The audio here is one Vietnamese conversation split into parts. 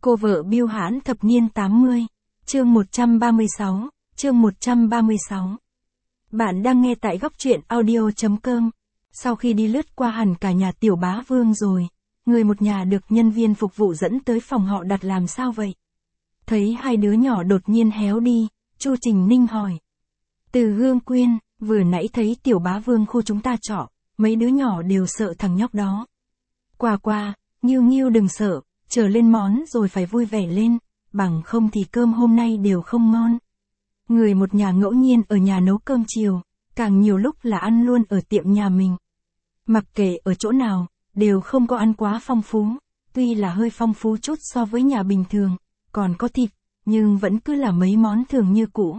Cô vợ biêu hãn thập niên 80, chương 136, chương 136. Bạn đang nghe tại góc truyện audio.com. Sau khi đi lướt qua hẳn cả nhà Tiểu Bá Vương rồi, người một nhà được nhân viên phục vụ dẫn tới phòng họ đặt làm sao vậy? Thấy hai đứa nhỏ đột nhiên héo đi, Chu Trình Ninh hỏi. Từ Hương Quyên, vừa nãy thấy Tiểu Bá Vương khu chúng ta trọ, mấy đứa nhỏ đều sợ thằng nhóc đó. Qua, Nghiêu đừng sợ, chờ lên món rồi phải vui vẻ lên, bằng không thì cơm hôm nay đều không ngon. Người một nhà ngẫu nhiên ở nhà nấu cơm chiều, càng nhiều lúc là ăn luôn ở tiệm nhà mình. Mặc kệ ở chỗ nào, đều không có ăn quá phong phú, tuy là hơi phong phú chút so với nhà bình thường, còn có thịt, nhưng vẫn cứ là mấy món thường như cũ.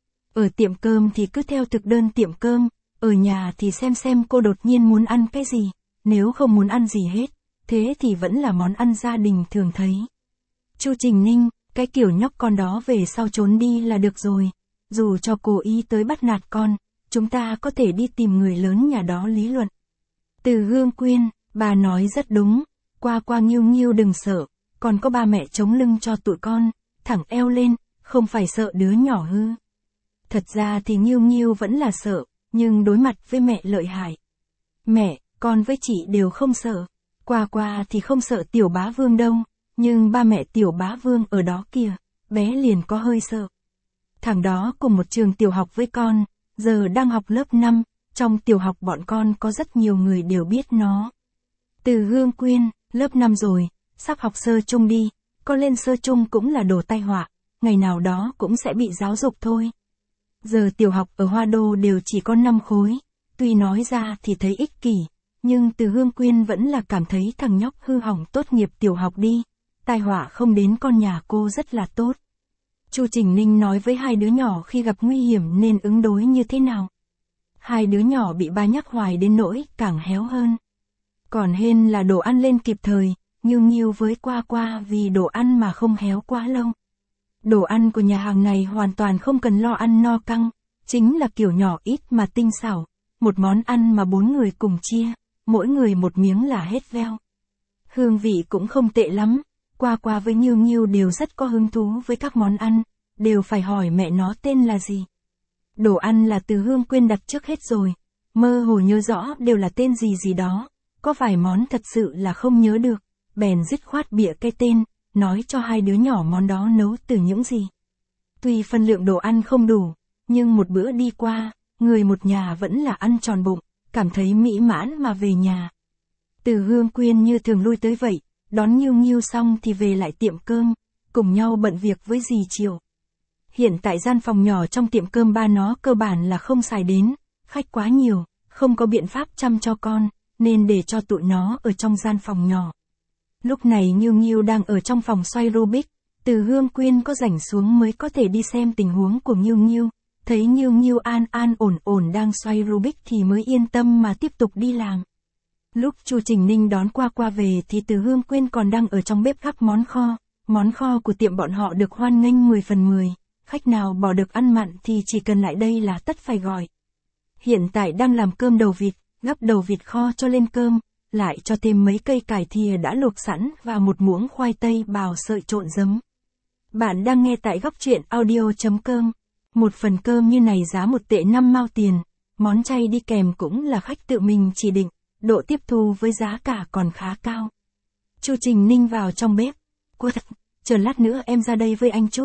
Ở tiệm cơm thì cứ theo thực đơn tiệm cơm, ở nhà thì xem cô đột nhiên muốn ăn cái gì, nếu không muốn ăn gì hết, thế thì vẫn là món ăn gia đình thường thấy. Chu Trình Ninh, cái kiểu nhóc con đó về sau trốn đi là được rồi, dù cho cố ý tới bắt nạt con, chúng ta có thể đi tìm người lớn nhà đó lý luận. Từ Hương Quyên, bà nói rất đúng, qua Nghiêu đừng sợ, còn có ba mẹ chống lưng cho tụi con, thẳng eo lên, không phải sợ đứa nhỏ hư. Thật ra thì Nghiêu vẫn là sợ, nhưng đối mặt với mẹ lợi hại. Mẹ, con với chị đều không sợ, qua thì không sợ Tiểu Bá Vương đâu, nhưng ba mẹ Tiểu Bá Vương ở đó kìa, bé liền có hơi sợ. Thằng đó cùng một trường tiểu học với con, giờ đang học lớp 5, trong tiểu học bọn con có rất nhiều người đều biết nó. Từ Hương Quyên, lớp 5 rồi, sắp học sơ chung đi, con lên sơ chung cũng là đồ tai họa, ngày nào đó cũng sẽ bị giáo dục thôi. Giờ tiểu học ở Hoa Đô đều chỉ có 5 khối, tuy nói ra thì thấy ích kỷ, nhưng Từ Hương Quyên vẫn là cảm thấy thằng nhóc hư hỏng tốt nghiệp tiểu học đi, tai họa không đến con nhà cô rất là tốt. Chu Trình Ninh nói với hai đứa nhỏ khi gặp nguy hiểm nên ứng đối như thế nào. Hai đứa nhỏ bị ba nhắc hoài đến nỗi càng héo hơn. Còn hên là đồ ăn lên kịp thời, Nghiêu với qua vì đồ ăn mà không héo quá lâu. Đồ ăn của nhà hàng này hoàn toàn không cần lo ăn no căng, chính là kiểu nhỏ ít mà tinh xảo, một món ăn mà 4 người cùng chia, mỗi người một miếng là hết veo. Hương vị cũng không tệ lắm, qua với Nghiêu đều rất có hứng thú với các món ăn, đều phải hỏi mẹ nó tên là gì. Đồ ăn là Từ Hương Quyên đặt trước hết rồi, mơ hồ nhớ rõ đều là tên gì đó, có vài món thật sự là không nhớ được, bèn dứt khoát bịa cái tên, nói cho hai đứa nhỏ món đó nấu từ những gì. Tuy phân lượng đồ ăn không đủ, nhưng một bữa đi qua, người một nhà vẫn là ăn tròn bụng, cảm thấy mỹ mãn mà về nhà. Từ Hương Quyên như thường lui tới vậy, đón Nghiêu xong thì về lại tiệm cơm, cùng nhau bận việc với dì Triệu. Hiện tại gian phòng nhỏ trong tiệm cơm ba nó cơ bản là không xài đến, khách quá nhiều, không có biện pháp chăm cho con, nên để cho tụi nó ở trong gian phòng nhỏ. Lúc này Nghiêu đang ở trong phòng xoay Rubik, Từ Hương Quyên có rảnh xuống mới có thể đi xem tình huống của Nghiêu, thấy Nghiêu an ổn đang xoay Rubik thì mới yên tâm mà tiếp tục đi làm. Lúc Chu Trình Ninh đón qua về thì Từ Hương Quyên còn đang ở trong bếp gắp món kho của tiệm bọn họ được hoan nghênh 10 phần 10, khách nào bỏ được ăn mặn thì chỉ cần lại đây là tất phải gọi. Hiện tại đang làm cơm đầu vịt, gắp đầu vịt kho cho lên cơm, lại cho thêm mấy cây cải thìa đã luộc sẵn và một muỗng khoai tây bào sợi trộn giấm. Bạn đang nghe tại góc truyện audio.com. Một phần cơm như này giá 1 tệ 5 mao tiền, món chay đi kèm cũng là khách tự mình chỉ định, độ tiếp thu với giá cả còn khá cao. Chu Trình Ninh vào trong bếp. Chờ lát nữa em ra đây với anh chút.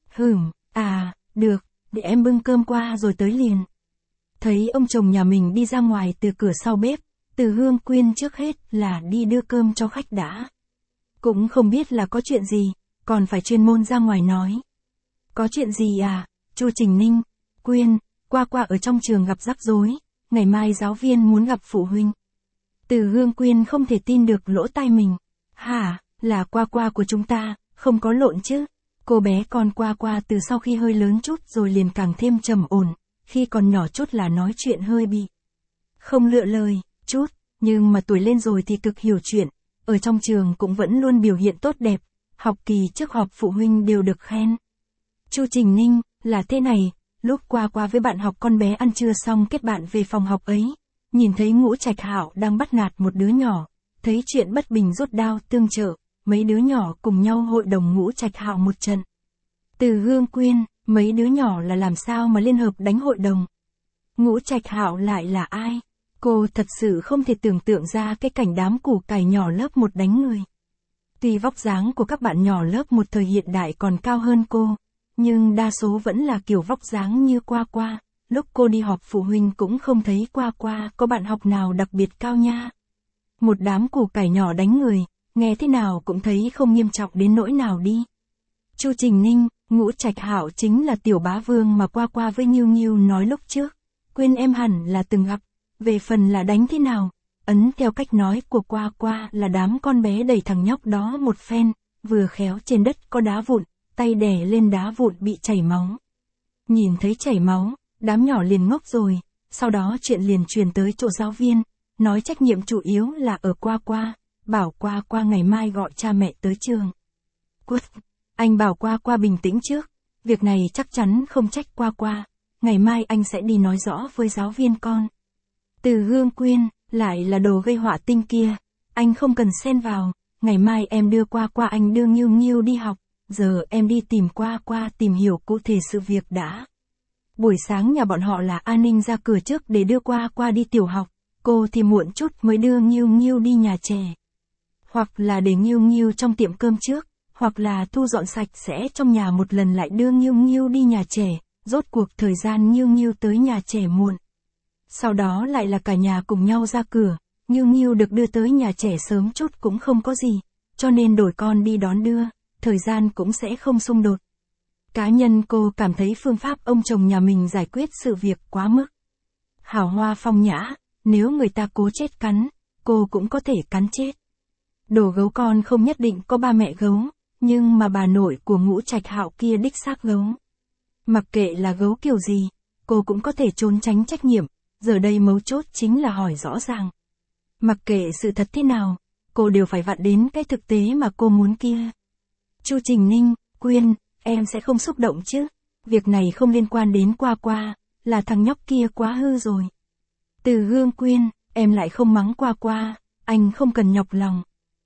Được, để em bưng cơm qua rồi tới liền. Thấy ông chồng nhà mình đi ra ngoài từ cửa sau bếp, Từ Hương Quyên trước hết là đi đưa cơm cho khách đã. Cũng không biết là có chuyện gì, còn phải chuyên môn ra ngoài nói. Có chuyện gì à, Chu Trình Ninh, Quyên, qua ở trong trường gặp rắc rối, ngày mai giáo viên muốn gặp phụ huynh. Từ Hương Quyên không thể tin được lỗ tai mình. Hả, là qua của chúng ta, không có lộn chứ. Cô bé con qua từ sau khi hơi lớn chút rồi liền càng thêm trầm ổn, khi còn nhỏ chút là nói chuyện hơi bị không lựa lời, chút, nhưng mà tuổi lên rồi thì cực hiểu chuyện, ở trong trường cũng vẫn luôn biểu hiện tốt đẹp, học kỳ trước họp phụ huynh đều được khen. Chu Trình Ninh, là thế này, lúc qua với bạn học con bé ăn trưa xong kết bạn về phòng học ấy, nhìn thấy Ngũ Trạch Hạo đang bắt nạt một đứa nhỏ, thấy chuyện bất bình rút đao tương trợ, mấy đứa nhỏ cùng nhau hội đồng Ngũ Trạch Hạo một trận. Từ Hương Quyên, mấy đứa nhỏ là làm sao mà liên hợp đánh hội đồng? Ngũ Trạch Hạo lại là ai? Cô thật sự không thể tưởng tượng ra cái cảnh đám củ cải nhỏ lớp 1 đánh người. Tuy vóc dáng của các bạn nhỏ lớp 1 thời hiện đại còn cao hơn cô, nhưng đa số vẫn là kiểu vóc dáng như Qua Qua. Lúc cô đi họp phụ huynh cũng không thấy Qua Qua có bạn học nào đặc biệt cao nha. Một đám củ cải nhỏ đánh người, nghe thế nào cũng thấy không nghiêm trọng đến nỗi nào đi. Chu Trình Ninh, Ngũ Trạch Hạo chính là tiểu bá vương mà Qua Qua với Nghiêu Nghiêu nói lúc trước. Quên em hẳn là từng gặp. Về phần là đánh thế nào, ấn theo cách nói của Qua Qua là đám con bé đẩy thằng nhóc đó một phen, vừa khéo trên đất có đá vụn, tay đè lên đá vụn bị chảy máu. Nhìn thấy chảy máu, đám nhỏ liền ngốc rồi, sau đó chuyện liền truyền tới chỗ giáo viên, nói trách nhiệm chủ yếu là ở Qua Qua, bảo Qua Qua ngày mai gọi cha mẹ tới trường. Quất, anh bảo Qua Qua bình tĩnh trước, việc này chắc chắn không trách Qua Qua, ngày mai anh sẽ đi nói rõ với giáo viên con. Từ Hương Quyên, lại là đồ gây họa tinh kia, anh không cần xen vào, ngày mai em đưa Qua Qua anh đưa Nghiêu Nghiêu đi học, giờ em đi tìm Qua Qua tìm hiểu cụ thể sự việc đã. Buổi sáng nhà bọn họ là An Ninh ra cửa trước để đưa Qua Qua đi tiểu học, cô thì muộn chút mới đưa Nghiêu Nghiêu đi nhà trẻ. Hoặc là để Nghiêu Nghiêu trong tiệm cơm trước, hoặc là thu dọn sạch sẽ trong nhà một lần lại đưa Nghiêu Nghiêu đi nhà trẻ, rốt cuộc thời gian Nghiêu Nghiêu tới nhà trẻ muộn. Sau đó lại là cả nhà cùng nhau ra cửa, Nghiêu Nghiêu được đưa tới nhà trẻ sớm chút cũng không có gì, cho nên đổi con đi đón đưa, thời gian cũng sẽ không xung đột. Cá nhân cô cảm thấy phương pháp ông chồng nhà mình giải quyết sự việc quá mức hào hoa phong nhã, nếu người ta cố chết cắn, cô cũng có thể cắn chết. Đồ gấu con không nhất định có ba mẹ gấu, nhưng mà bà nội của Ngũ Trạch Hạo kia đích xác gấu. Mặc kệ là gấu kiểu gì, cô cũng có thể trốn tránh trách nhiệm, giờ đây mấu chốt chính là hỏi rõ ràng. Mặc kệ sự thật thế nào, cô đều phải vặn đến cái thực tế mà cô muốn kia. Chu Trình Ninh, Quyên, em sẽ không xúc động chứ, việc này không liên quan đến Qua Qua, là thằng nhóc kia quá hư rồi. Từ Hương Quyên, em lại không mắng Qua Qua, anh không cần nhọc lòng.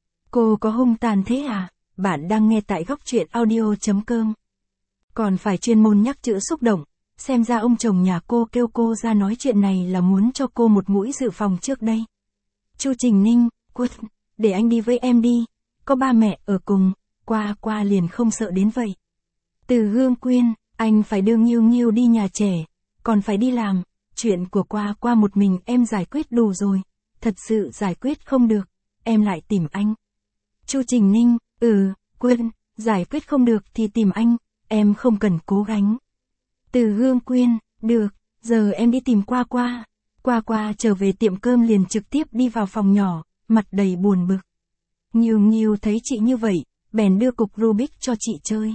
Cô có hung tàn thế à? Bạn đang nghe tại Góc Truyện Audio.com. Còn phải chuyên môn nhắc chữ xúc động, xem ra ông chồng nhà cô kêu cô ra nói chuyện này là muốn cho cô một mũi dự phòng trước đây. Chu Trình Ninh, Quất, để anh đi với em đi, có ba mẹ ở cùng, Qua Qua liền không sợ đến vậy. Từ Hương Quyên, anh phải đưa Nghiêu Nghiêu đi nhà trẻ, còn phải đi làm, chuyện của Qua Qua một mình em giải quyết đủ rồi, thật sự giải quyết không được, em lại tìm anh. Chu Trình Ninh, Quyên, giải quyết không được thì tìm anh, em không cần cố gắng. Từ Hương Quyên, được, giờ em đi tìm Qua Qua. Qua Qua trở về tiệm cơm liền trực tiếp đi vào phòng nhỏ, mặt đầy buồn bực. Nghiêu Nghiêu thấy chị như vậy, bèn đưa cục Rubik cho chị chơi.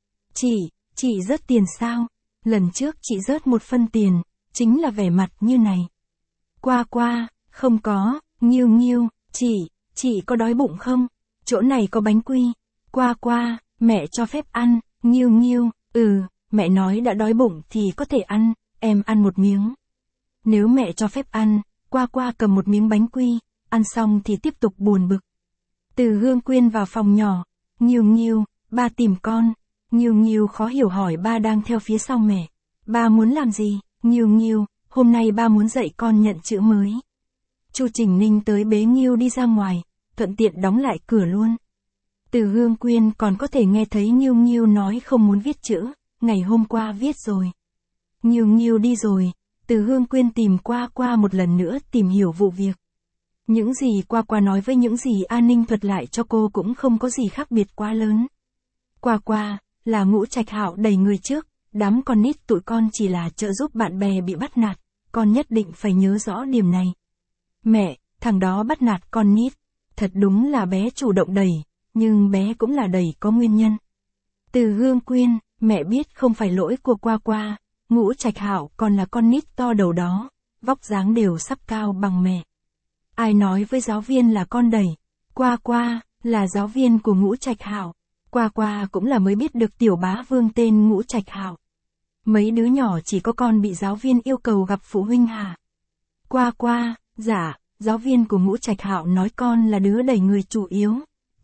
Chị rớt tiền sao? Lần trước chị rớt 1 phân tiền, chính là vẻ mặt như này. Qua Qua, không có, Nghiêu Nghiêu, chị có đói bụng không? Chỗ này có bánh quy. Qua Qua, mẹ cho phép ăn. Nghiêu Nghiêu, mẹ nói đã đói bụng thì có thể ăn, em ăn một miếng. Nếu mẹ cho phép ăn, Qua Qua cầm một miếng bánh quy, ăn xong thì tiếp tục buồn bực. Từ Hương Quyên vào phòng nhỏ, Nghiêu Nghiêu, ba tìm con. Nghiêu Nghiêu khó hiểu hỏi ba đang theo phía sau mẹ. Ba muốn làm gì? Nghiêu Nghiêu, hôm nay ba muốn dạy con nhận chữ mới. Chu Trình Ninh tới bế Nghiêu đi ra ngoài, thuận tiện đóng lại cửa luôn. Từ Hương Quyên còn có thể nghe thấy Nghiêu Nghiêu nói không muốn viết chữ, ngày hôm qua viết rồi. Nghiêu Nghiêu đi rồi, Từ Hương Quyên tìm Qua Qua một lần nữa tìm hiểu vụ việc. Những gì Qua Qua nói với những gì An Ninh thuật lại cho cô cũng không có gì khác biệt quá lớn. Qua Qua, là Ngũ Trạch Hạo đẩy người trước, đám con nít tụi con chỉ là trợ giúp bạn bè bị bắt nạt, con nhất định phải nhớ rõ điểm này. Mẹ, thằng đó bắt nạt con nít, thật đúng là bé chủ động đẩy, nhưng bé cũng là đẩy có nguyên nhân. Từ Hương Quyên, mẹ biết không phải lỗi của Qua Qua, Ngũ Trạch Hạo còn là con nít to đầu đó, vóc dáng đều sắp cao bằng mẹ. Ai nói với giáo viên là con đẩy? Qua Qua, là giáo viên của Ngũ Trạch Hạo. Qua Qua cũng là mới biết được tiểu bá vương tên Ngũ Trạch Hạo. Mấy đứa nhỏ chỉ có con bị giáo viên yêu cầu gặp phụ huynh hả? Qua Qua, dạ, giáo viên của Ngũ Trạch Hạo nói con là đứa đẩy người chủ yếu.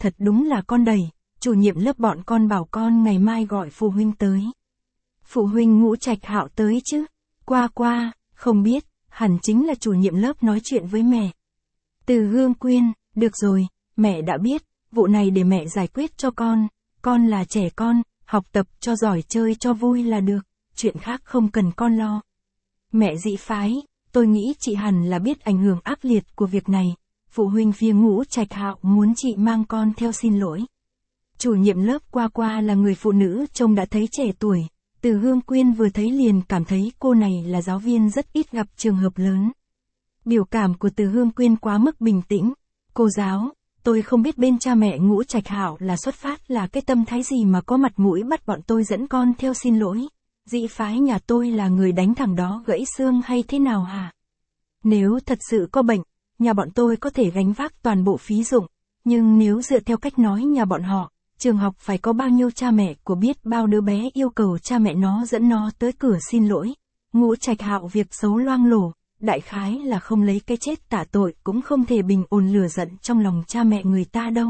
thật đúng là con đẩy, chủ nhiệm lớp bọn con bảo con ngày mai gọi phụ huynh tới. Phụ huynh Ngũ Trạch Hạo tới chứ? Qua, không biết, hẳn chính là chủ nhiệm lớp nói chuyện với mẹ. Từ Hương Quyên, được rồi, mẹ đã biết, vụ này để mẹ giải quyết cho con là trẻ con, học tập cho giỏi chơi cho vui là được, chuyện khác không cần con lo. Mẹ Dĩ Phái, tôi nghĩ chị hẳn là biết ảnh hưởng ác liệt của việc này, phụ huynh phía Ngũ Trạch Hạo muốn chị mang con theo xin lỗi. Chủ nhiệm lớp Qua là người phụ nữ trông đã thấy trẻ tuổi, Từ Hương Quyên vừa thấy liền cảm thấy cô này là giáo viên rất ít gặp trường hợp lớn. Biểu cảm của Từ Hương Quyên quá mức bình tĩnh, cô giáo, tôi không biết bên cha mẹ Ngũ Trạch Hạo là xuất phát là cái tâm thái gì mà có mặt mũi bắt bọn tôi dẫn con theo xin lỗi. Dĩ Phái nhà tôi là người đánh thằng đó gãy xương hay thế nào hả? Nếu thật sự có bệnh, nhà bọn tôi có thể gánh vác toàn bộ phí dụng, nhưng nếu dựa theo cách nói nhà bọn họ, trường học phải có bao nhiêu cha mẹ của biết bao đứa bé yêu cầu cha mẹ nó dẫn nó tới cửa xin lỗi. Ngũ Trạch Hạo việc xấu loang lổ, đại khái là không lấy cái chết tả tội cũng không thể bình ổn lửa giận trong lòng cha mẹ người ta đâu.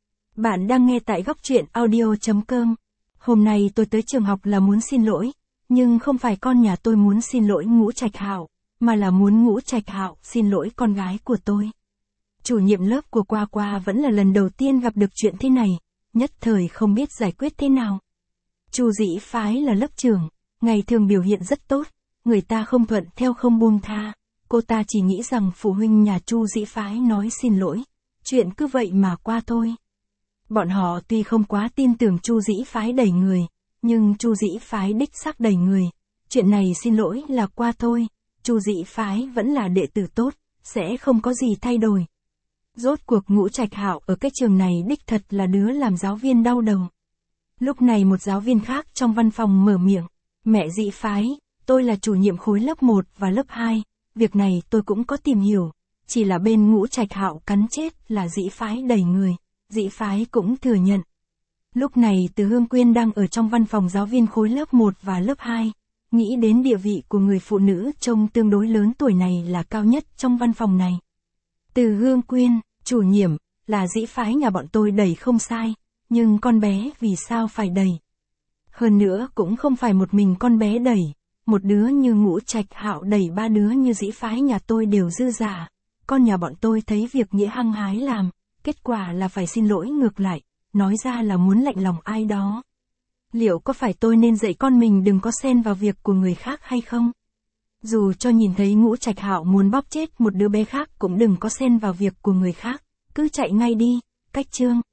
Bạn đang nghe tại Góc Truyện Audio.com. Hôm nay tôi tới trường học là muốn xin lỗi, nhưng không phải con nhà tôi muốn xin lỗi Ngũ Trạch Hạo, mà là muốn Ngũ Trạch Hạo xin lỗi con gái của tôi. Chủ nhiệm lớp của Qua vẫn là lần đầu tiên gặp được chuyện thế này, nhất thời không biết giải quyết thế nào. Chu Dĩ Phái là lớp trưởng, ngày thường biểu hiện rất tốt, người ta không thuận theo không buông tha, cô ta chỉ nghĩ rằng phụ huynh nhà Chu Dĩ Phái nói xin lỗi, chuyện cứ vậy mà qua thôi. Bọn họ tuy không quá tin tưởng Chu Dĩ Phái đẩy người, nhưng Chu Dĩ Phái đích xác đẩy người, chuyện này xin lỗi là qua thôi, Chu Dĩ Phái vẫn là đệ tử tốt, sẽ không có gì thay đổi. Rốt cuộc Ngũ Trạch Hạo ở cái trường này đích thật là đứa làm giáo viên đau đầu. Lúc này một giáo viên khác trong văn phòng mở miệng, mẹ Dĩ Phái, tôi là chủ nhiệm khối lớp 1 và lớp 2, việc này tôi cũng có tìm hiểu, chỉ là bên Ngũ Trạch Hạo cắn chết là Dĩ Phái đẩy người, Dĩ Phái cũng thừa nhận. Lúc này Từ Hương Quyên đang ở trong văn phòng giáo viên khối lớp 1 và lớp 2, nghĩ đến địa vị của người phụ nữ trông tương đối lớn tuổi này là cao nhất trong văn phòng này. Từ Hương Quyên, chủ nhiệm, là Dĩ Phái nhà bọn tôi đẩy không sai, nhưng con bé vì sao phải đẩy? Hơn nữa cũng không phải một mình con bé đẩy, một đứa như Ngũ Trạch Hạo đẩy 3 đứa như Dĩ Phái nhà tôi đều dư giả. Con nhà bọn tôi thấy việc nghĩa hăng hái làm, kết quả là phải xin lỗi ngược lại, nói ra là muốn lạnh lòng ai đó. Liệu có phải tôi nên dạy con mình đừng có xen vào việc của người khác hay không? Dù cho nhìn thấy Ngũ Trạch Hạo muốn bóp chết một đứa bé khác cũng đừng có xen vào việc của người khác, cứ chạy ngay đi, cách chương.